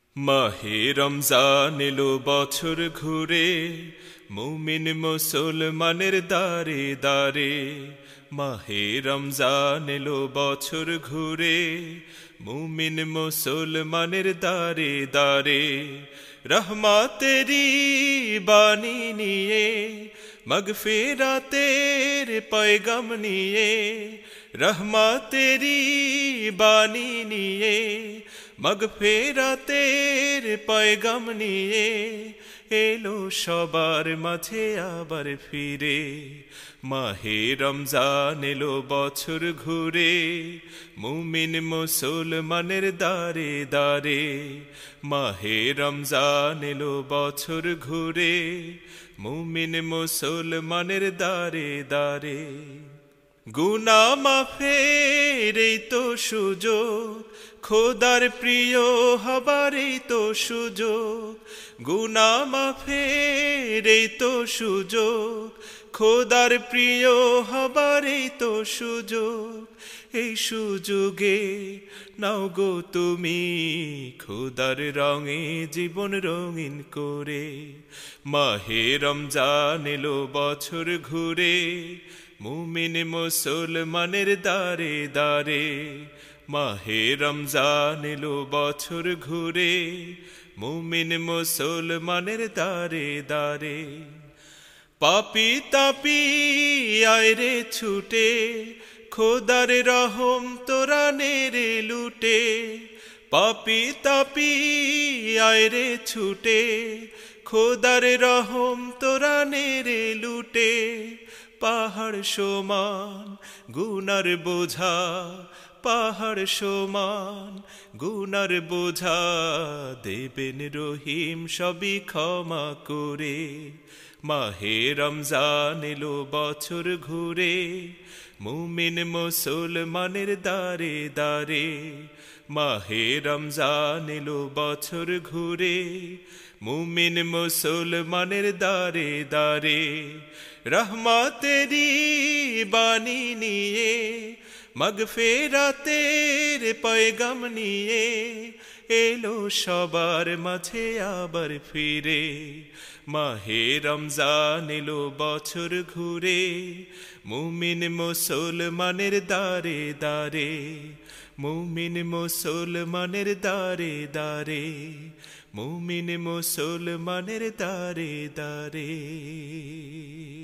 মাহে রমজান এলো বছর ঘুরে, মুমিন মুসলমানের দারে দারে। মাহে রমজান এলো বছর ঘুরে, মুমিন মুসলমানের দারে দারে। রহমতেরি বাণী নিয়ে, মগফিরাতের পয়গাম নিয়ে, রহমতেরি বাণী নিয়ে, মগফিরাতের পয়গাম নিয়ে এলো সবার মাঝে আবার ফিরে। মাহে রমজান এলো বছর ঘুরে, মুমিন মুসলমানের দারে দারে। মাহে রমজান এলো বছর ঘুরে, মুমিন মুসলমানের দারে দারে। গুনাহ মাফের এই তো সুযোগ, খোদার প্রিয় হবার এই তো সুযোগ। গুনাহ মাফের এই তো সুযোগ, খোদার প্রিয় হবার এই তো সুযোগ। এই সুযোগে নাও গো তুমি খোদার রঙে জীবন রঙিন করে। মাহে রমজান এলো বছর ঘুরে, মুমিন মুসলমানের দারে দারে। মাহে রমজান এলো বছর ঘুরে, মুমিন মুসলমানের দারে দারে। পাপী তাপী আয় রে ছুটে, খোদার রহম তোরা নেরে লুটে। পাপী তাপী আয় রে ছুটে, খোদার রহম তোরা নেরে লুটে। পাহাড় সমান গুনার বোঝা, পাহাড় সমান গুনার বোঝা, দেবেন রহিম সবই ক্ষমা করে। মাহে রমজান এলো বছর ঘুরে, মুমিন মুসলমানের দারে দারে। মাহে রমজান এলো বছর ঘুরে, মুমিন মুসলমানের দারে দারে। রহমতেরি বাণী নিয়ে, মগফিরাতের পয়গাম নিয়ে এলো সবার মাঝে আবার ফিরে। মাহে রমজান এলো বছর ঘুরে, মুমিন মুসলমানের দারে দারে। মুমিন মুসলমানের দারে দারে, মুমিন মুসলমানের দারে দারে।